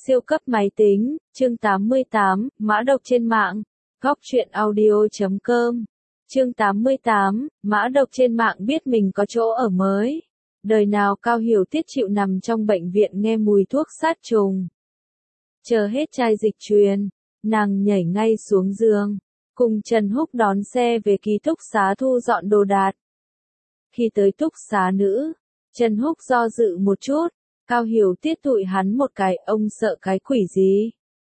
Siêu cấp máy tính, chương 88, mã độc trên mạng. Góc truyện audio.com. Chương 88, mã độc trên mạng biết mình có chỗ ở mới. Đời nào Cao Hiểu Tiết chịu nằm trong bệnh viện nghe mùi thuốc sát trùng. Chờ hết chai dịch truyền, nàng nhảy ngay xuống giường, cùng Trần Húc đón xe về ký túc xá thu dọn đồ đạc. Khi tới túc xá nữ, Trần Húc do dự một chút. Cao Hiểu Tiết tụi hắn một cái, ông sợ cái quỷ gì?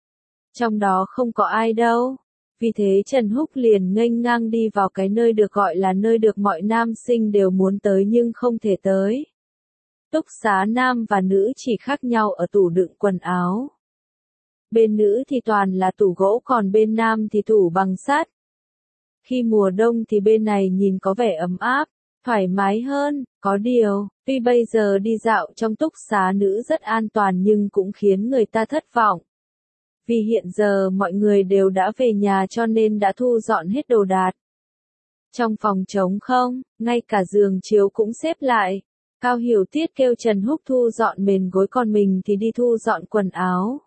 Trong đó không có ai đâu. Vì thế Trần Húc liền nghênh ngang đi vào cái nơi được gọi là nơi được mọi nam sinh đều muốn tới nhưng không thể tới. Túc xá nam và nữ chỉ khác nhau ở tủ đựng quần áo. Bên nữ thì toàn là tủ gỗ còn bên nam thì tủ bằng sắt. Khi mùa đông thì bên này nhìn có vẻ ấm áp, thoải mái hơn, có điều, tuy bây giờ đi dạo trong túc xá nữ rất an toàn nhưng cũng khiến người ta thất vọng. Vì hiện giờ mọi người đều đã về nhà cho nên đã thu dọn hết đồ đạc. Trong phòng trống không, ngay cả giường chiếu cũng xếp lại. Cao Hiểu Tiết kêu Trần Húc thu dọn mền gối còn mình thì đi thu dọn quần áo.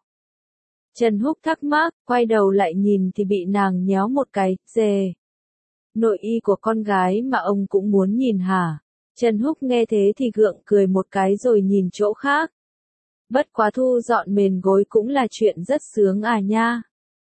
Trần Húc thắc mắc, quay đầu lại nhìn thì bị nàng nhéo một cái, dề. Nội y của con gái mà ông cũng muốn nhìn hả? Trần Húc nghe thế thì gượng cười một cái rồi nhìn chỗ khác. Bất quá thu dọn mền gối cũng là chuyện rất sướng à nha.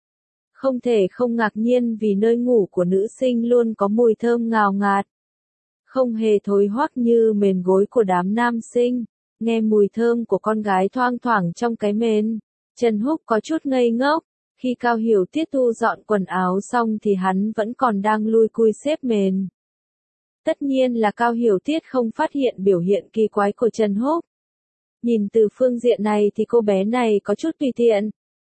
Không thể không ngạc nhiên vì nơi ngủ của nữ sinh luôn có mùi thơm ngào ngạt. Không hề thối hoắc như mền gối của đám nam sinh. Nghe mùi thơm của con gái thoang thoảng trong cái mền, Trần Húc có chút ngây ngốc. Khi Cao Hiểu Tiết thu dọn quần áo xong thì hắn vẫn còn đang lui cui xếp mền. Tất nhiên là Cao Hiểu Tiết không phát hiện biểu hiện kỳ quái của Trần Húc. Nhìn từ phương diện này thì cô bé này có chút tùy tiện.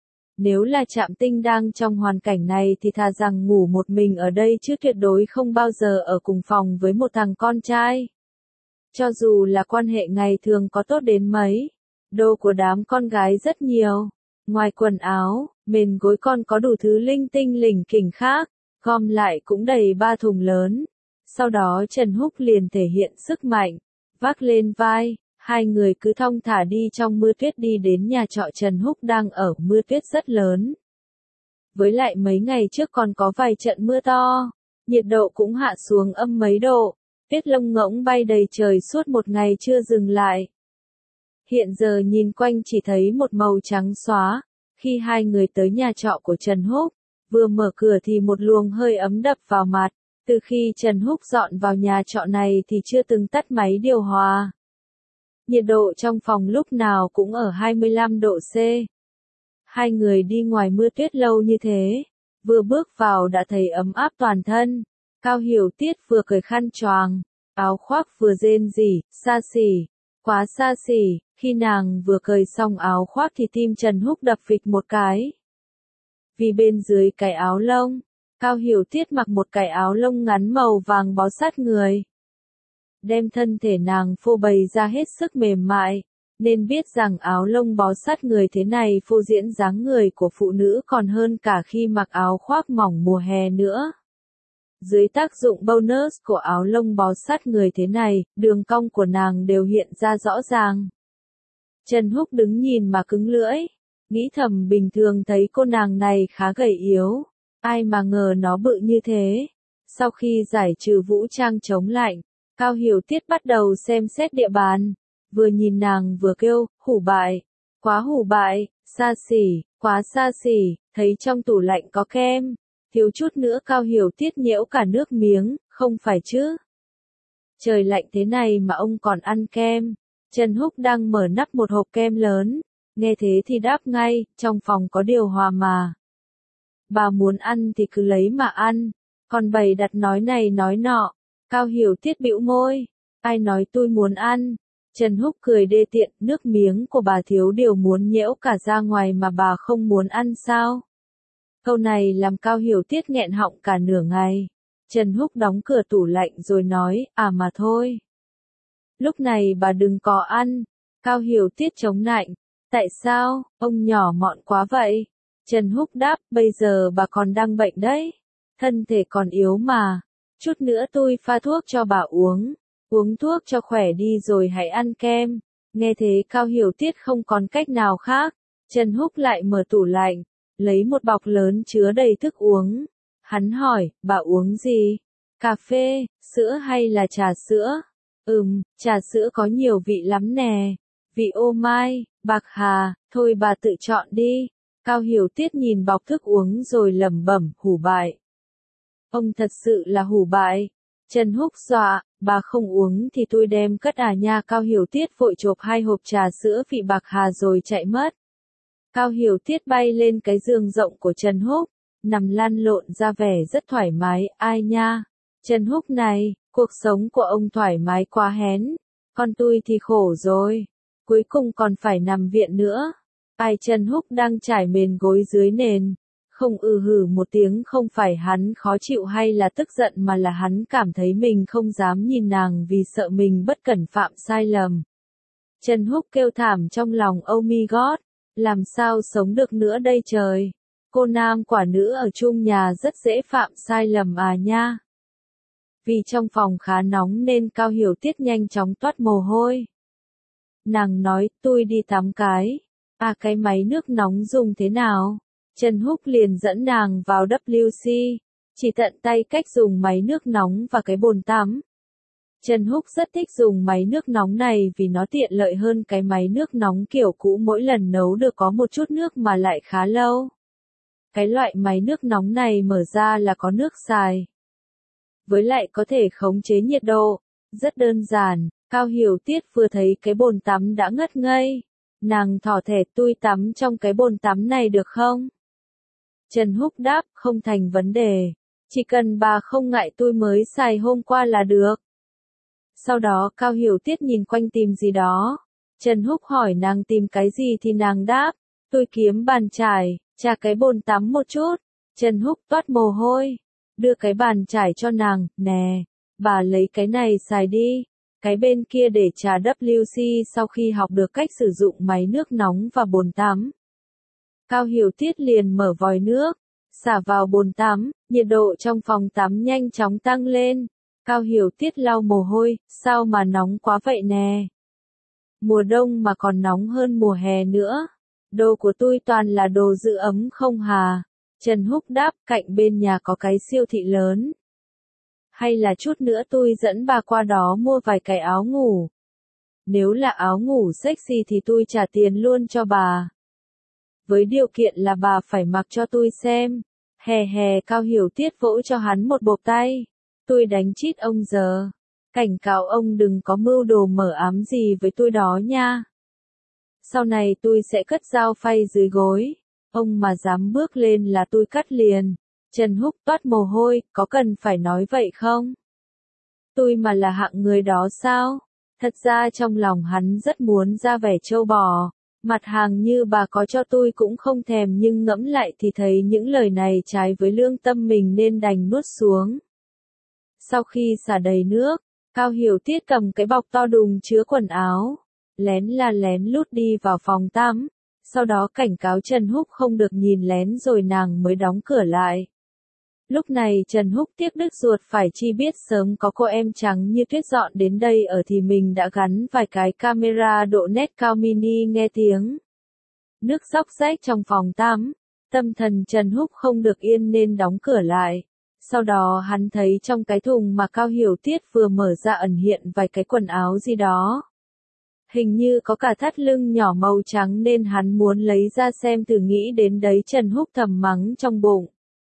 Nếu là Trạm Tinh đang trong hoàn cảnh này thì thà rằng ngủ một mình ở đây chứ tuyệt đối không bao giờ ở cùng phòng với một thằng con trai. Cho dù là quan hệ ngày thường có tốt đến mấy, đồ của đám con gái rất nhiều. Ngoài quần áo, mền gối con có đủ thứ linh tinh lỉnh kỉnh khác, gom lại cũng đầy 3 thùng lớn. Sau đó Trần Húc liền thể hiện sức mạnh, vác lên vai, hai người cứ thong thả đi trong mưa tuyết đi đến nhà trọ Trần Húc đang ở, mưa tuyết rất lớn. Với lại mấy ngày trước còn có vài trận mưa to, nhiệt độ cũng hạ xuống âm mấy độ, tuyết lông ngỗng bay đầy trời suốt một ngày chưa dừng lại. Hiện giờ nhìn quanh chỉ thấy một màu trắng xóa. Khi hai người tới nhà trọ của Trần Húc, vừa mở cửa thì một luồng hơi ấm đập vào mặt. Từ khi Trần Húc dọn vào nhà trọ này thì chưa từng tắt máy điều hòa. Nhiệt độ trong phòng lúc nào cũng ở 25 độ C. Hai người đi ngoài mưa tuyết lâu như thế, vừa bước vào đã thấy ấm áp toàn thân. Cao Hiểu Tiết vừa cởi khăn choàng, áo khoác vừa rên rỉ, xa xỉ, quá xa xỉ. Khi nàng vừa cởi xong áo khoác thì tim Trần Húc đập phịch một cái. Vì bên dưới cái áo lông, Cao Hiểu Tiết mặc một cái áo lông ngắn màu vàng bó sát người. Đem thân thể nàng phô bày ra hết sức mềm mại, nên biết rằng áo lông bó sát người thế này phô diễn dáng người của phụ nữ còn hơn cả khi mặc áo khoác mỏng mùa hè nữa. Dưới tác dụng bonus của áo lông bó sát người thế này, đường cong của nàng đều hiện ra rõ ràng. Trần Húc đứng nhìn mà cứng lưỡi, nghĩ thầm bình thường thấy cô nàng này khá gầy yếu, ai mà ngờ nó bự như thế. Sau khi giải trừ vũ trang chống lạnh, Cao Hiểu Tiết bắt đầu xem xét địa bàn, vừa nhìn nàng vừa kêu, hủ bại, quá hủ bại, xa xỉ, quá xa xỉ, thấy trong tủ lạnh có kem, thiếu chút nữa Cao Hiểu Tiết nhễu cả nước miếng, không phải chứ. Trời lạnh thế này mà ông còn ăn kem. Trần Húc đang mở nắp một hộp kem lớn, nghe thế thì đáp ngay, trong phòng có điều hòa mà. Bà muốn ăn thì cứ lấy mà ăn, còn bày đặt nói này nói nọ. Cao Hiểu Tiết bĩu môi, ai nói tôi muốn ăn? Trần Húc cười đê tiện, nước miếng của bà thiếu điều muốn nhễu cả ra ngoài mà bà không muốn ăn sao? Câu này làm Cao Hiểu Tiết nghẹn họng cả nửa ngày. Trần Húc đóng cửa tủ lạnh rồi nói, à mà thôi. Lúc này bà đừng có ăn. Cao Hiểu Tiết chống nạnh. Tại sao, ông nhỏ mọn quá vậy? Trần Húc đáp, bây giờ bà còn đang bệnh đấy. Thân thể còn yếu mà. Chút nữa tôi pha thuốc cho bà uống. Uống thuốc cho khỏe đi rồi hãy ăn kem. Nghe thế Cao Hiểu Tiết không còn cách nào khác. Trần Húc lại mở tủ lạnh, lấy một bọc lớn chứa đầy thức uống. Hắn hỏi, bà uống gì? Cà phê, sữa hay là trà sữa? Trà sữa có nhiều vị lắm nè. Vị ô mai, bạc hà, thôi bà tự chọn đi. Cao Hiểu Tiết nhìn bọc thức uống rồi lẩm bẩm, hủ bại. Ông thật sự là hủ bại. Trần Húc dọa, bà không uống thì tôi đem cất à nha. Cao Hiểu Tiết vội chộp 2 hộp trà sữa vị bạc hà rồi chạy mất. Cao Hiểu Tiết bay lên cái giường rộng của Trần Húc, nằm lăn lộn ra vẻ rất thoải mái. Ai nha, Trần Húc này, cuộc sống của ông thoải mái quá hén, còn tôi thì khổ rồi, cuối cùng còn phải nằm viện nữa. Ai? Trần Húc đang trải mền gối dưới nền, không hử một tiếng. Không phải hắn khó chịu hay là tức giận mà là hắn cảm thấy mình không dám nhìn nàng vì sợ mình bất cẩn phạm sai lầm. Trần Húc kêu thảm trong lòng, oh my god, làm sao sống được nữa đây trời. Cô nam quả nữ ở chung nhà rất dễ phạm sai lầm à nha. Vì trong phòng khá nóng nên Cao Hiểu Tiết nhanh chóng toát mồ hôi. Nàng nói, tôi đi tắm cái. À, cái máy nước nóng dùng thế nào? Trần Húc liền dẫn nàng vào WC, chỉ tận tay cách dùng máy nước nóng và cái bồn tắm. Trần Húc rất thích dùng máy nước nóng này vì nó tiện lợi hơn cái máy nước nóng kiểu cũ, mỗi lần nấu được có một chút nước mà lại khá lâu. Cái loại máy nước nóng này mở ra là có nước xài. Với lại có thể khống chế nhiệt độ, rất đơn giản. Cao Hiểu Tiết vừa thấy cái bồn tắm đã ngất ngây. Nàng thỏ thẻ, tôi tắm trong cái bồn tắm này được không? Trần Húc đáp, không thành vấn đề. Chỉ cần bà không ngại tôi mới xài hôm qua là được. Sau đó Cao Hiểu Tiết nhìn quanh tìm gì đó. Trần Húc hỏi nàng tìm cái gì thì nàng đáp, tôi kiếm bàn chải, chà cái bồn tắm một chút. Trần Húc toát mồ hôi, đưa cái bàn chải cho nàng, nè, bà lấy cái này xài đi. Cái bên kia để trà WC. Sau khi học được cách sử dụng máy nước nóng và bồn tắm, Cao Hiểu Tiết liền mở vòi nước, xả vào bồn tắm, nhiệt độ trong phòng tắm nhanh chóng tăng lên. Cao Hiểu Tiết lau mồ hôi, sao mà nóng quá vậy nè? Mùa đông mà còn nóng hơn mùa hè nữa. Đồ của tôi toàn là đồ giữ ấm không hà. Trần Húc đáp, cạnh bên nhà có cái siêu thị lớn. Hay là chút nữa tôi dẫn bà qua đó mua vài cái áo ngủ. Nếu là áo ngủ sexy thì tôi trả tiền luôn cho bà. Với điều kiện là bà phải mặc cho tôi xem. Hè hè. Cao Hiểu Tiết vỗ cho hắn một bộp tay. Tôi đánh chít ông giờ. Cảnh cáo ông đừng có mưu đồ mở ám gì với tôi đó nha. Sau này tôi sẽ cất dao phay dưới gối. Ông mà dám bước lên là tôi cắt liền. Trần Húc toát mồ hôi, có cần phải nói vậy không? Tôi mà là hạng người đó sao? Thật ra trong lòng hắn rất muốn ra vẻ trâu bò. Mặt hàng như bà có cho tôi cũng không thèm, nhưng ngẫm lại thì thấy những lời này trái với lương tâm mình nên đành nuốt xuống. Sau khi xả đầy nước, Cao Hiểu Tiết cầm cái bọc to đùng chứa quần áo, lén lút đi vào phòng tắm, sau đó cảnh cáo Trần Húc không được nhìn lén rồi nàng mới đóng cửa lại. Lúc này Trần Húc tiếc đứt ruột, phải chi biết sớm có cô em trắng như tuyết dọn đến đây ở thì mình đã gắn vài cái camera độ nét cao mini nghe tiếng nước róc rách trong phòng tắm. Tâm thần Trần Húc không được yên nên đóng cửa lại. Sau đó hắn thấy trong cái thùng mà Cao Hiểu Tiết vừa mở ra ẩn hiện vài cái quần áo gì đó. Hình như có cả thắt lưng nhỏ màu trắng nên hắn muốn lấy ra xem thử, nghĩ đến đấy Trần Húc thầm mắng trong bụng.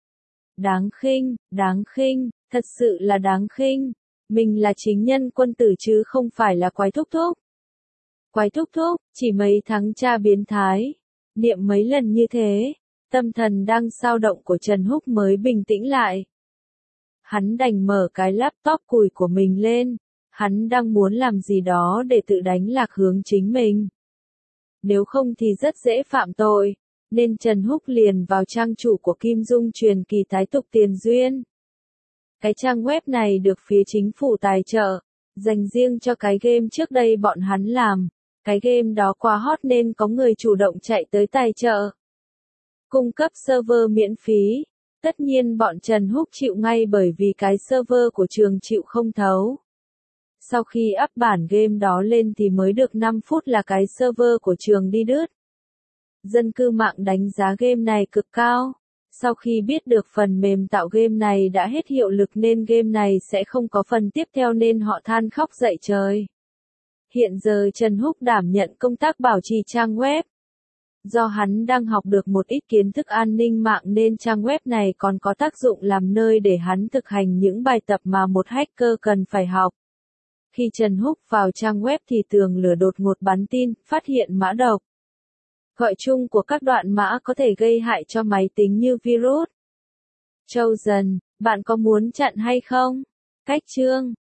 Đáng khinh, thật sự là đáng khinh. Mình là chính nhân quân tử chứ không phải là quái thúc thúc. Quái thúc thúc, chỉ mấy tháng cha biến thái. Niệm mấy lần như thế, tâm thần đang dao động của Trần Húc mới bình tĩnh lại. Hắn đành mở cái laptop cùi của mình lên. Hắn đang muốn làm gì đó để tự đánh lạc hướng chính mình. Nếu không thì rất dễ phạm tội. Nên Trần Húc liền vào trang chủ của Kim Dung Truyền Kỳ Thái Tục Tiền Duyên. Cái trang web này được phía chính phủ tài trợ, dành riêng cho cái game trước đây bọn hắn làm. Cái game đó quá hot nên có người chủ động chạy tới tài trợ. Cung cấp server miễn phí. Tất nhiên bọn Trần Húc chịu ngay bởi vì cái server của trường chịu không thấu. Sau khi up bản game đó lên thì mới được 5 phút là cái server của trường đi đứt. Dân cư mạng đánh giá game này cực cao. Sau khi biết được phần mềm tạo game này đã hết hiệu lực nên game này sẽ không có phần tiếp theo nên họ than khóc dậy trời. Hiện giờ Trần Húc đảm nhận công tác bảo trì trang web. Do hắn đang học được một ít kiến thức an ninh mạng nên trang web này còn có tác dụng làm nơi để hắn thực hành những bài tập mà một hacker cần phải học. Khi Trần Húc vào trang web thì tường lửa đột ngột bắn tin, phát hiện mã độc. Gọi chung của các đoạn mã có thể gây hại cho máy tính như virus. Chosen, bạn có muốn chặn hay không? Cách chương